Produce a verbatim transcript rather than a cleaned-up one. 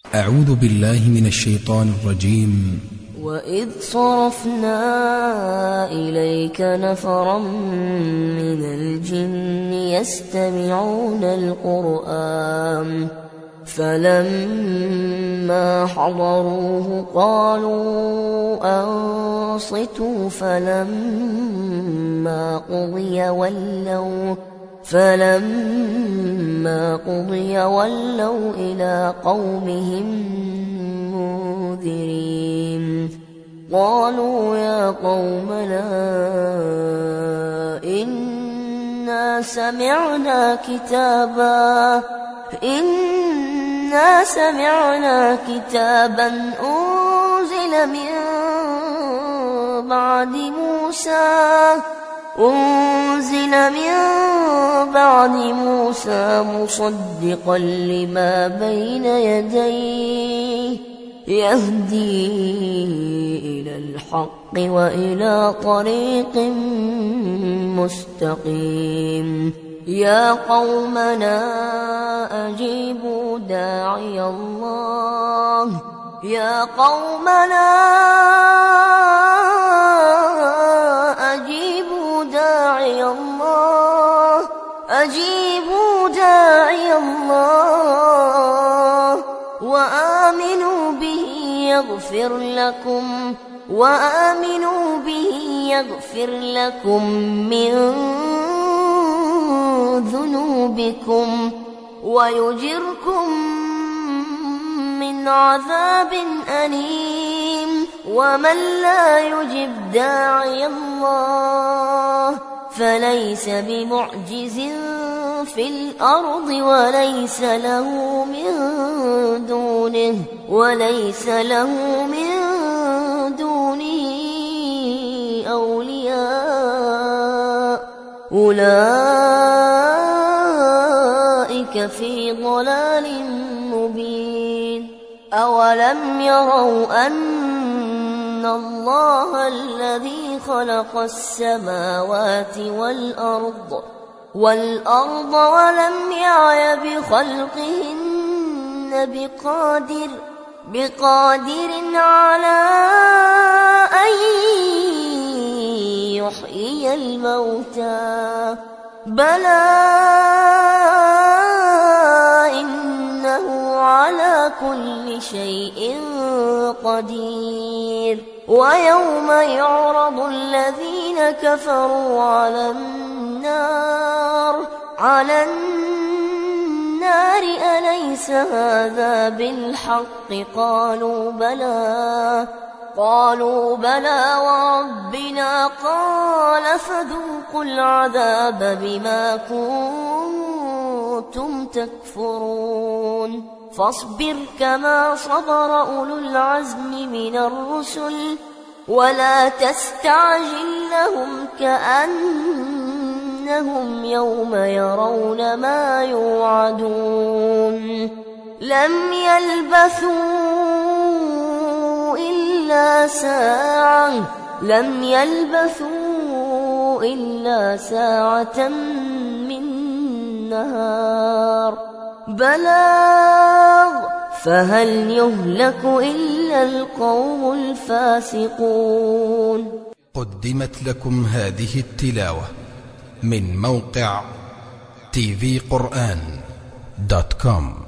أعوذ بالله من الشيطان الرجيم. وإذ صرفنا إليك نفرا من الجن يستمعون القرآن فلما حضروه قالوا أنصتوا فلما قضي ولوا فلما قضي ولوا إلى قومهم منذرين قالوا يا قومنا إنا سمعنا كتابا إنا سمعنا كتابا أنزل من بعد موسى أنزل من بعد موسى مصدقا لما بين يديه يهدي إلى الحق وإلى طريق مستقيم يا قومنا أجيبوا داعي الله يا قومنا أجيبوا داعي الله أجيبوا داعي الله وآمنوا به يغفر لكم وآمنوا به يغفر لكم من ذنوبكم ويجركم من عذاب أليم ومن لا يجب داعي الله فليس بمعجز في الأرض وليس له من دونه وليس له من دونه أولياء أولئك في ضلال مبين أولم يروا أن الله الذي خلق السماوات والأرض والأرض ولم يعي بخلقهن بقادر بقادر على أن يحيي الموتى بلى إنه على كل شيء قدير ويوم يعرض الذين كفروا على النار على النار أليس هذا بالحق قالوا بلى قالوا بلى وربنا قال فذوقوا العذاب بما كنتم تكفرون فاصبر كما صبر أولو العزم من الرسل ولا تستعجل لهم كأنهم يوم يرون ما يوعدون لم يلبثوا إلا ساعة لم يلبثوا إلا ساعة من نهار بلاغ فهل يهلك إلا القوم الفاسقون. قدمت لكم هذه التلاوة من موقع تي في قرآن دوت كوم.